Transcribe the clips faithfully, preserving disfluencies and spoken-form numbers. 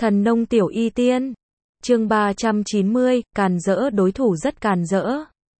Thần nông tiểu y tiên. Chương ba trăm chín mươi, càn rỡ đối thủ rất càn rỡ.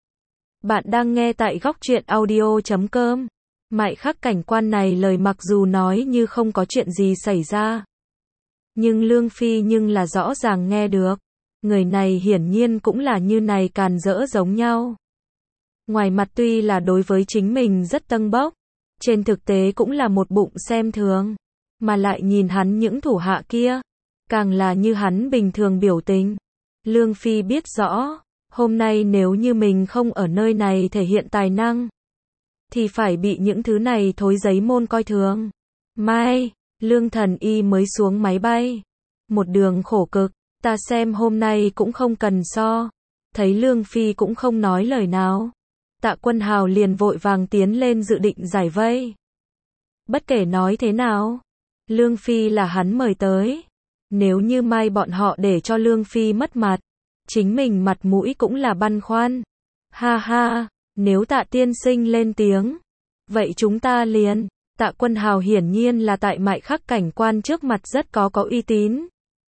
Bạn đang nghe tại góc truyện audio chấm com. Mại khắc cảnh quan này lời mặc dù nói như không có chuyện gì xảy ra. Nhưng Lương Phi nhưng là rõ ràng nghe được. Người này hiển nhiên cũng là như này càn rỡ giống nhau. Ngoài mặt tuy là đối với chính mình rất tâng bốc, trên thực tế cũng là một bụng xem thường. Mà lại nhìn hắn những thủ hạ kia, càng là như hắn bình thường biểu tình. Lương Phi biết rõ, hôm nay nếu như mình không ở nơi này thể hiện tài năng, thì phải bị những thứ này thối giấy môn coi thường. Mai, Lương Thần Y mới xuống máy bay. Một đường khổ cực, ta xem hôm nay cũng không cần so. Thấy Lương Phi cũng không nói lời nào. Tạ Quân Hào liền vội vàng tiến lên dự định giải vây. Bất kể nói thế nào, Lương Phi là hắn mời tới. Nếu như mai bọn họ để cho Lương Phi mất mặt, chính mình mặt mũi cũng là băn khoăn. Ha ha, nếu Tạ tiên sinh lên tiếng, vậy chúng ta liền. Tạ Quân Hào hiển nhiên là tại mại khắc cảnh quan trước mặt rất có có uy tín.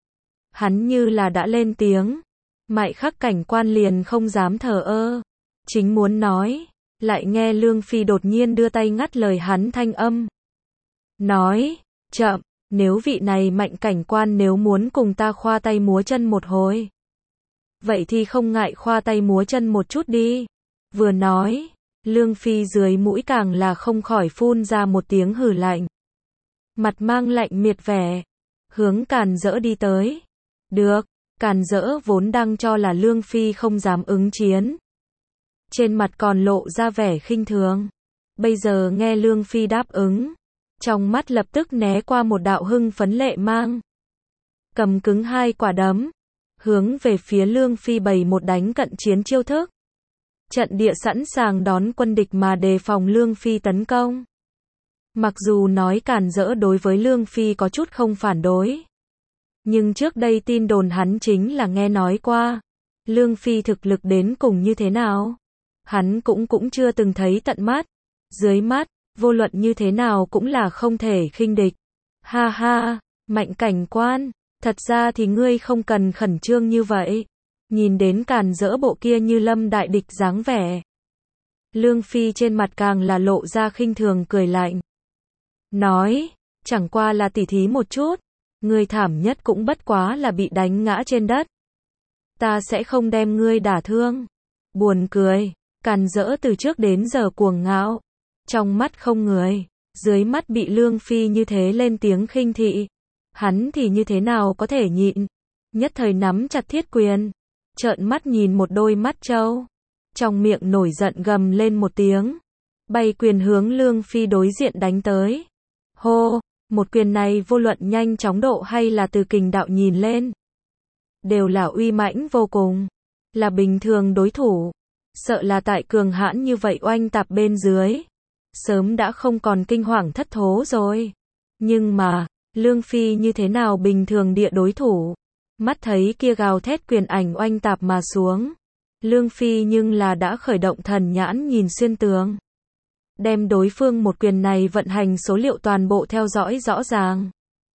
Hắn như là đã lên tiếng, mại khắc cảnh quan liền không dám thờ ơ. Chính muốn nói, lại nghe Lương Phi đột nhiên đưa tay ngắt lời hắn thanh âm. Nói, chậm, nếu vị này mạnh cảnh quan nếu muốn cùng ta khoa tay múa chân một hồi, vậy thì không ngại khoa tay múa chân một chút đi. Vừa nói, Lương Phi dưới mũi càng là không khỏi phun ra một tiếng hừ lạnh. Mặt mang lạnh miệt vẻ, hướng càn rỡ đi tới. Được, càn rỡ vốn đang cho là Lương Phi không dám ứng chiến. Trên mặt còn lộ ra vẻ khinh thường. Bây giờ nghe Lương Phi đáp ứng, trong mắt lập tức né qua một đạo hưng phấn lệ mang. Cầm cứng hai quả đấm, hướng về phía Lương Phi bày một đánh cận chiến chiêu thức. Trận địa sẵn sàng đón quân địch mà đề phòng Lương Phi tấn công. Mặc dù nói càn rỡ đối với Lương Phi có chút không phản đối, nhưng trước đây tin đồn hắn chính là nghe nói qua. Lương Phi thực lực đến cùng như thế nào, hắn cũng cũng chưa từng thấy tận mắt. Dưới mắt, vô luận như thế nào cũng là không thể khinh địch. Ha ha, mạnh cảnh quan, thật ra thì ngươi không cần khẩn trương như vậy. Nhìn đến càn rỡ bộ kia như lâm đại địch dáng vẻ, Lương Phi trên mặt càng là lộ ra khinh thường cười lạnh. Nói, chẳng qua là tỉ thí một chút, ngươi thảm nhất cũng bất quá là bị đánh ngã trên đất. Ta sẽ không đem ngươi đả thương. Buồn cười, càn rỡ từ trước đến giờ cuồng ngạo, trong mắt không người, dưới mắt bị Lương Phi như thế lên tiếng khinh thị, hắn thì như thế nào có thể nhịn. Nhất thời nắm chặt thiết quyền, trợn mắt nhìn một đôi mắt trâu, trong miệng nổi giận gầm lên một tiếng, bay quyền hướng Lương Phi đối diện đánh tới. Hô, một quyền này vô luận nhanh chóng độ hay là từ kình đạo nhìn lên, đều là uy mãnh vô cùng, là bình thường đối thủ, sợ là tại cường hãn như vậy oanh tạp bên dưới, sớm đã không còn kinh hoàng thất thố rồi. Nhưng mà, Lương Phi như thế nào bình thường địa đối thủ, mắt thấy kia gào thét quyền ảnh oanh tạp mà xuống, Lương Phi nhưng là đã khởi động thần nhãn nhìn xuyên tường, đem đối phương một quyền này vận hành số liệu toàn bộ theo dõi rõ ràng.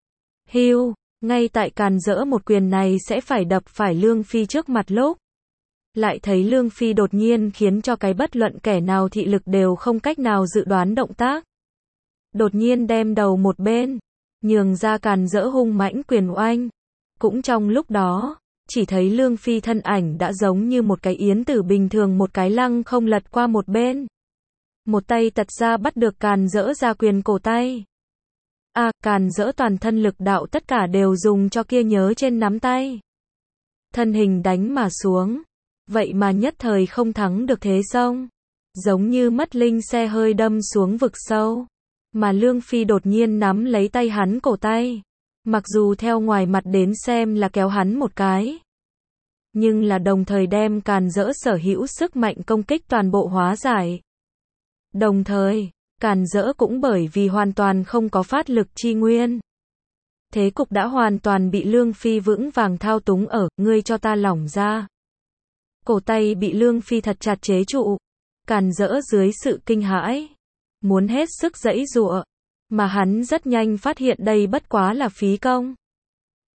Hiu, ngay tại càn rỡ một quyền này sẽ phải đập phải Lương Phi trước mặt lúc, lại thấy Lương Phi đột nhiên khiến cho cái bất luận kẻ nào thị lực đều không cách nào dự đoán động tác. Đột nhiên đem đầu một bên, nhường ra càn rỡ hung mãnh quyền oanh. Cũng trong lúc đó, chỉ thấy Lương Phi thân ảnh đã giống như một cái yến tử bình thường một cái lăng không lật qua một bên. Một tay tật ra bắt được càn rỡ ra quyền cổ tay. À, càn rỡ toàn thân lực đạo tất cả đều dùng cho kia nhớ trên nắm tay. Thân hình đánh mà xuống. Vậy mà nhất thời không thắng được thế sông. Giống như mất linh xe hơi đâm xuống vực sâu. Mà Lương Phi đột nhiên nắm lấy tay hắn cổ tay. Mặc dù theo ngoài mặt đến xem là kéo hắn một cái, nhưng là đồng thời đem càn rỡ sở hữu sức mạnh công kích toàn bộ hóa giải. Đồng thời, càn rỡ cũng bởi vì hoàn toàn không có phát lực chi nguyên. Thế cục đã hoàn toàn bị Lương Phi vững vàng thao túng ở, ngươi cho ta lỏng ra. Cổ tay bị Lương Phi thật chặt chế trụ, càn rỡ dưới sự kinh hãi, muốn hết sức giãy giụa. Mà hắn rất nhanh phát hiện đây bất quá là phí công.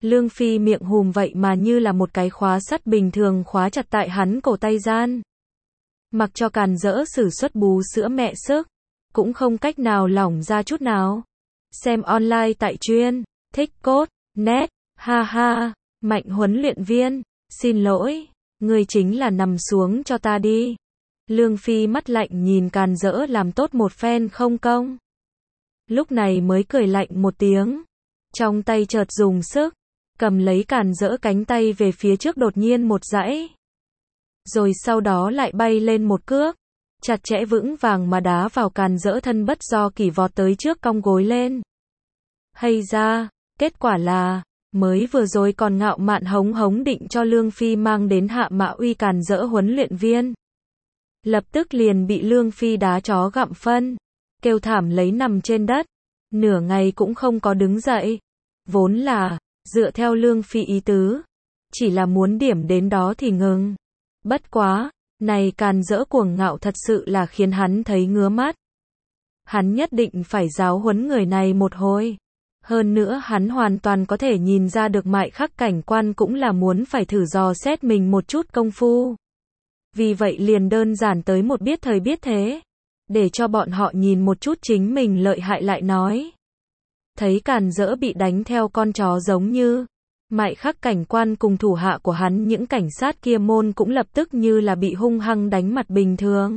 Lương Phi miệng hùm vậy mà như là một cái khóa sắt bình thường khóa chặt tại hắn cổ tay gian. Mặc cho Càn Dỡ sử xuất bú sữa mẹ sức, cũng không cách nào lỏng ra chút nào. Xem online tại chuyên, thích cốt, net, ha ha, Mạnh huấn luyện viên, xin lỗi, ngươi chính là nằm xuống cho ta đi. Lương Phi mắt lạnh nhìn Càn Dỡ làm tốt một phen không công. Lúc này mới cười lạnh một tiếng, trong tay chợt dùng sức, cầm lấy Càn Dỡ cánh tay về phía trước đột nhiên một dãy. Rồi sau đó lại bay lên một cước, chặt chẽ vững vàng mà đá vào Càn Dỡ thân bất do kỷ vọt tới trước cong gối lên. Hay ra, kết quả là, mới vừa rồi còn ngạo mạn hống hống định cho Lương Phi mang đến hạ mã uy Càn Dỡ huấn luyện viên. Lập tức liền bị Lương Phi đá chó gặm phân, kêu thảm lấy nằm trên đất, nửa ngày cũng không có đứng dậy. Vốn là, dựa theo Lương Phi ý tứ, chỉ là muốn điểm đến đó thì ngừng. Bất quá, này Càn Dỡ cuồng ngạo thật sự là khiến hắn thấy ngứa mắt. Hắn nhất định phải giáo huấn người này một hồi. Hơn nữa hắn hoàn toàn có thể nhìn ra được Mại Khắc cảnh quan cũng là muốn phải thử dò xét mình một chút công phu. Vì vậy liền đơn giản tới một biết thời biết thế, để cho bọn họ nhìn một chút chính mình lợi hại lại nói. Thấy Càn Dỡ bị đánh theo con chó giống như, Mại Khắc cảnh quan cùng thủ hạ của hắn những cảnh sát kia môn cũng lập tức như là bị hung hăng đánh mặt bình thường.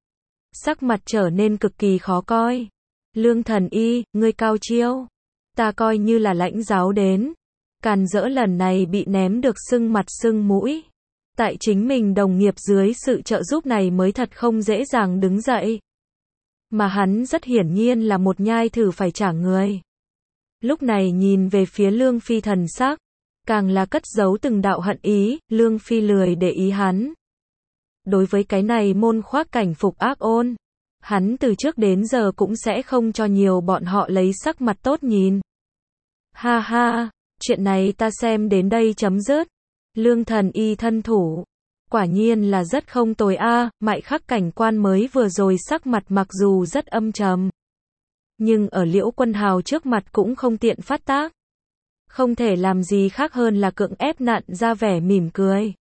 Sắc mặt trở nên cực kỳ khó coi. Lương thần y, ngươi cao chiêu. Ta coi như là lãnh giáo đến. Càn Dỡ lần này bị ném được sưng mặt sưng mũi. Tại chính mình đồng nghiệp dưới sự trợ giúp này mới thật không dễ dàng đứng dậy. Mà hắn rất hiển nhiên là một nhai thử phải trả người. Lúc này nhìn về phía Lương Phi thần sắc, càng là cất giấu từng đạo hận ý, Lương Phi lười để ý hắn. Đối với cái này môn khoác cảnh phục ác ôn, hắn từ trước đến giờ cũng sẽ không cho nhiều bọn họ lấy sắc mặt tốt nhìn. Ha ha, chuyện này ta xem đến đây chấm dứt. Lương thần y thân thủ, quả nhiên là rất không tồi a. À, Mại Khắc cảnh quan mới vừa rồi sắc mặt mặc dù rất âm trầm, nhưng ở Liễu Quân Hào trước mặt cũng không tiện phát tác. Không thể làm gì khác hơn là cưỡng ép nặn ra vẻ mỉm cười.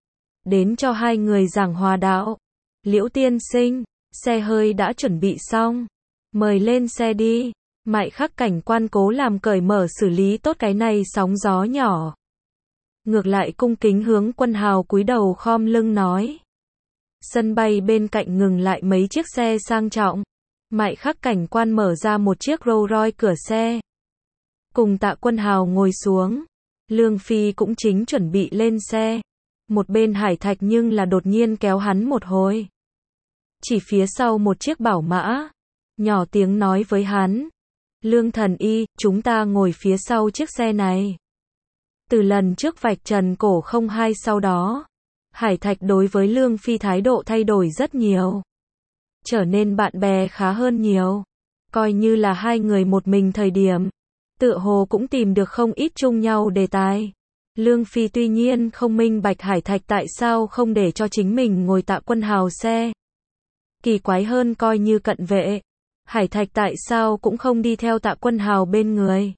Đến cho hai người giảng hòa đạo. Liễu tiên sinh, xe hơi đã chuẩn bị xong. Mời lên xe đi. Mại Khắc cảnh quan cố làm cởi mở xử lý tốt cái này sóng gió nhỏ. Ngược lại cung kính hướng Quân Hào cúi đầu khom lưng nói. Sân bay bên cạnh ngừng lại mấy chiếc xe sang trọng. Mại Khắc cảnh quan mở ra một chiếc Rolls Royce cửa xe. Cùng Tạ Quân Hào ngồi xuống. Lương Phi cũng chính chuẩn bị lên xe. Một bên Hải Thạch nhưng là đột nhiên kéo hắn một hồi. Chỉ phía sau một chiếc bảo mã. Nhỏ tiếng nói với hắn. Lương thần y, chúng ta ngồi phía sau chiếc xe này. Từ lần trước vạch trần cổ không hai sau đó, Hải Thạch đối với Lương Phi thái độ thay đổi rất nhiều. Trở nên bạn bè khá hơn nhiều. Coi như là hai người một mình thời điểm. Tựa hồ cũng tìm được không ít chung nhau đề tài. Lương Phi tuy nhiên không minh bạch Hải Thạch tại sao không để cho chính mình ngồi Tạ Quân Hào xe. Kỳ quái hơn coi như cận vệ. Hải Thạch tại sao cũng không đi theo Tạ Quân Hào bên người.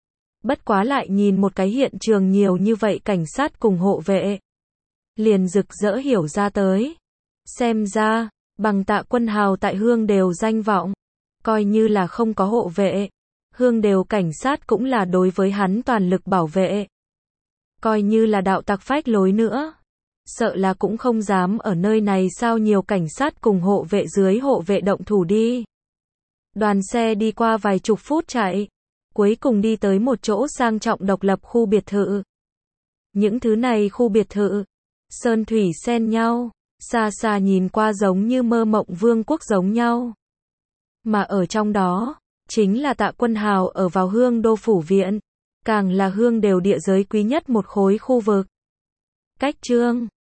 Bất quá lại nhìn một cái hiện trường nhiều như vậy cảnh sát cùng hộ vệ. Liền rực rỡ hiểu ra tới. Xem ra, bằng Tạ Quân Hào tại Hương đều danh vọng. Coi như là không có hộ vệ. Hương đều cảnh sát cũng là đối với hắn toàn lực bảo vệ. Coi như là đạo tặc phách lối nữa. Sợ là cũng không dám ở nơi này sao nhiều cảnh sát cùng hộ vệ dưới hộ vệ động thủ đi. Đoàn xe đi qua vài chục phút chạy. Cuối cùng đi tới một chỗ sang trọng độc lập khu biệt thự. Những thứ này khu biệt thự, sơn thủy xen nhau, xa xa nhìn qua giống như mơ mộng vương quốc giống nhau. Mà ở trong đó, chính là Tạ Quân Hào ở vào Hương Đô Phủ Viện, càng là Hương đều địa giới quý nhất một khối khu vực. Cách chương